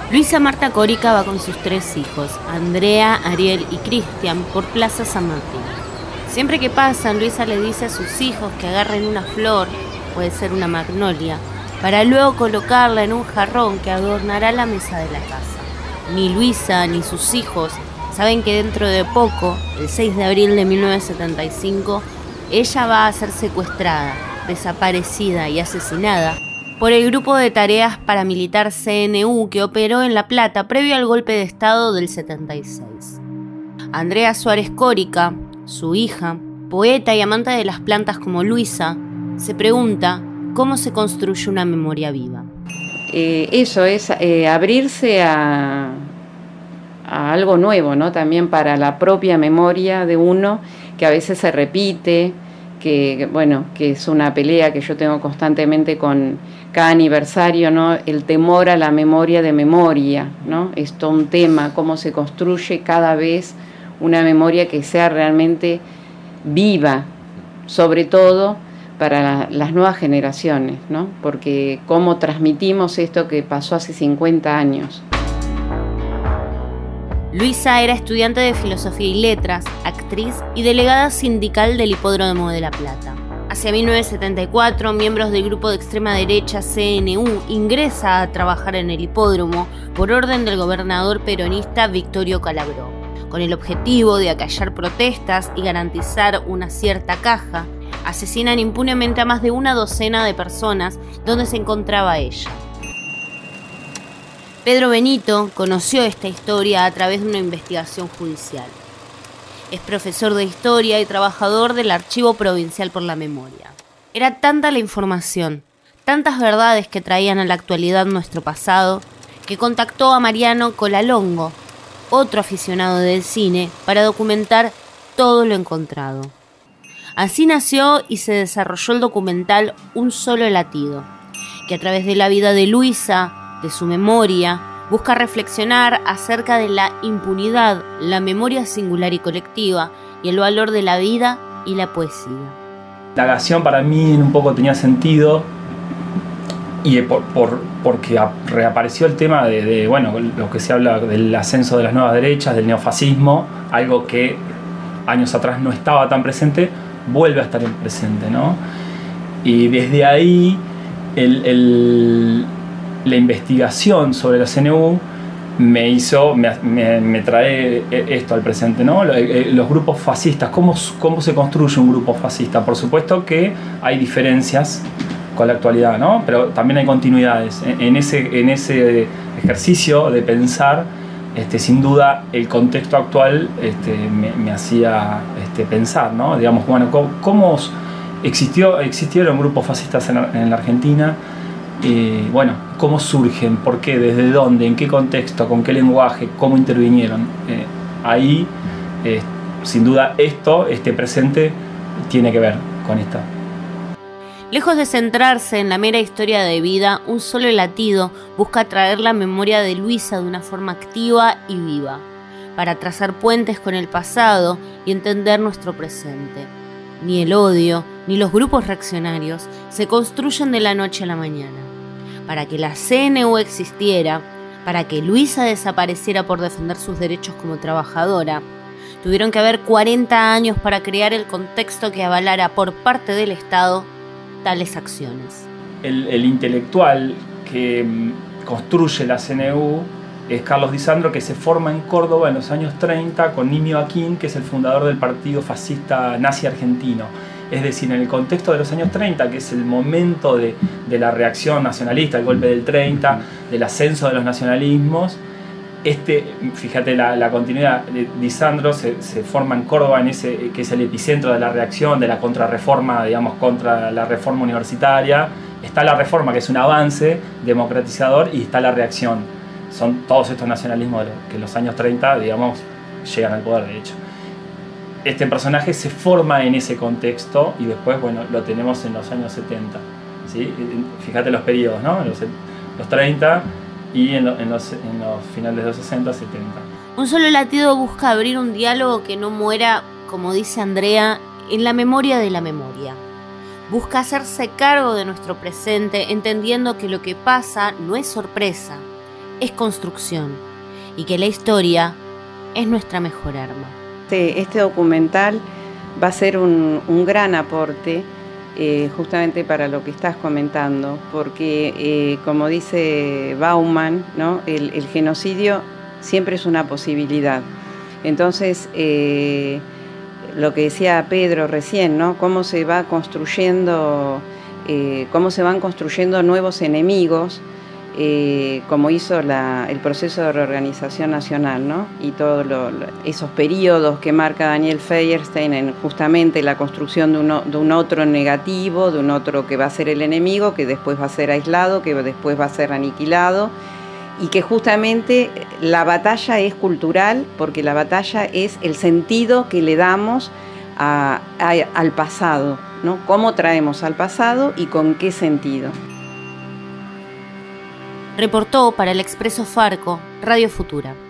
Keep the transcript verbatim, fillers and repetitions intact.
Luisa Marta Corica va con sus tres hijos, Andrea, Ariel y Cristian, por Plaza San Martín. Siempre que pasan, Luisa le dice a sus hijos que agarren una flor, puede ser una magnolia, para luego colocarla en un jarrón que adornará la mesa de la casa. Ni Luisa ni sus hijos saben que dentro de poco, el seis de abril de mil novecientos setenta y cinco, ella va a ser secuestrada, desaparecida y asesinada por el grupo de tareas paramilitar C N U que operó en La Plata previo al golpe de Estado del setenta y seis. Andrea Suárez Corica, su hija, poeta y amante de las plantas como Luisa, se pregunta cómo se construye una memoria viva. Eh, eso es eh, abrirse a, a algo nuevo, ¿no? También para la propia memoria de uno, que a veces se repite, que bueno, que es una pelea que yo tengo constantemente con cada aniversario, ¿no? El temor a la memoria de memoria, ¿no? Es todo un tema, cómo se construye cada vez una memoria que sea realmente viva, sobre todo para la, las nuevas generaciones, ¿no? Porque cómo transmitimos esto que pasó hace cincuenta años. Luisa era estudiante de Filosofía y Letras, actriz y delegada sindical del Hipódromo de La Plata. Hacia mil novecientos setenta y cuatro, miembros del grupo de extrema derecha C N U ingresa a trabajar en el hipódromo por orden del gobernador peronista Victorio Calabró, con el objetivo de acallar protestas y garantizar una cierta caja. Asesinan impunemente a más de una docena de personas donde se encontraba ella. Pedro Benito conoció esta historia a través de una investigación judicial. Es profesor de historia y trabajador del Archivo Provincial por la Memoria. Era tanta la información, tantas verdades que traían a la actualidad nuestro pasado, que contactó a Mariano Colalongo, otro aficionado del cine, para documentar todo lo encontrado. Así nació y se desarrolló el documental Un Solo Latido, que a través de la vida de Luisa, de su memoria, busca reflexionar acerca de la impunidad, la memoria singular y colectiva y el valor de la vida y la poesía. La indagación para mí un poco tenía sentido y por, por, porque reapareció el tema de, de, bueno, lo que se habla del ascenso de las nuevas derechas, del neofascismo, algo que años atrás no estaba tan presente, vuelve a estar en presente, ¿no? Y desde ahí el, el la investigación sobre la C N U me hizo, me, me, me trae esto al presente, ¿no? Los grupos fascistas, ¿cómo, cómo se construye un grupo fascista? Por supuesto que hay diferencias con la actualidad, ¿no? Pero también hay continuidades. En, en, ese, en ese ejercicio de pensar, este, sin duda el contexto actual este, me, me hacía este, pensar, ¿no? Digamos, bueno, ¿cómo, cómo existió, existieron grupos fascistas en, en la Argentina? Eh, bueno, ¿cómo surgen? ¿Por qué? ¿Desde dónde? ¿En qué contexto? ¿Con qué lenguaje? ¿Cómo intervinieron? Eh, ahí, eh, sin duda, esto, este presente, tiene que ver con esto. Lejos de centrarse en la mera historia de vida, Un Solo Latido busca traer la memoria de Luisa de una forma activa y viva, para trazar puentes con el pasado y entender nuestro presente. Ni el odio, ni los grupos reaccionarios se construyen de la noche a la mañana. Para que la C N U existiera, para que Luisa desapareciera por defender sus derechos como trabajadora, tuvieron que haber cuarenta años para crear el contexto que avalara por parte del Estado tales acciones. El, el intelectual que construye la C N U es Carlos Di Sandro, que se forma en Córdoba en los años treinta con Nimio Aquín, que es el fundador del partido fascista nazi argentino. Es decir, en el contexto de los años treinta, que es el momento de, de la reacción nacionalista, el golpe del treinta, del ascenso de los nacionalismos, este, fíjate la, la continuidad, Di Sandro se, se forma en Córdoba, en ese, que es el epicentro de la reacción, de la contrarreforma, digamos, contra la reforma universitaria. Está la reforma, que es un avance democratizador, y está la reacción. Son todos estos nacionalismos que en los años treinta, digamos, llegan al poder, de hecho. Este personaje se forma en ese contexto y después, bueno, lo tenemos en los años setenta, ¿sí? Fíjate los periodos, ¿no? Los, los treinta y en, lo, en, los, en los finales de los sesenta, setenta. Un Solo Latido busca abrir un diálogo que no muera, como dice Andrea, en la memoria de la memoria. Busca hacerse cargo de nuestro presente, entendiendo que lo que pasa no es sorpresa, es construcción y que la historia es nuestra mejor arma. Este, este documental va a ser un, un gran aporte eh, justamente para lo que estás comentando, porque eh, como dice Bauman, ¿no? el, el genocidio siempre es una posibilidad. Entonces, eh, lo que decía Pedro recién, ¿no? Cómo se va construyendo, eh, cómo se van construyendo nuevos enemigos, eh, como hizo la, el proceso de reorganización nacional, ¿no? Y todos lo, lo, esos periodos que marca Daniel Feuerstein en justamente la construcción de, uno, de un otro negativo, de un otro que va a ser el enemigo, que después va a ser aislado, que después va a ser aniquilado, y que justamente la batalla es cultural, porque la batalla es el sentido que le damos a, a, al pasado, ¿no? Cómo traemos al pasado y con qué sentido. Reportó para el Expreso Farco, Radio Futura.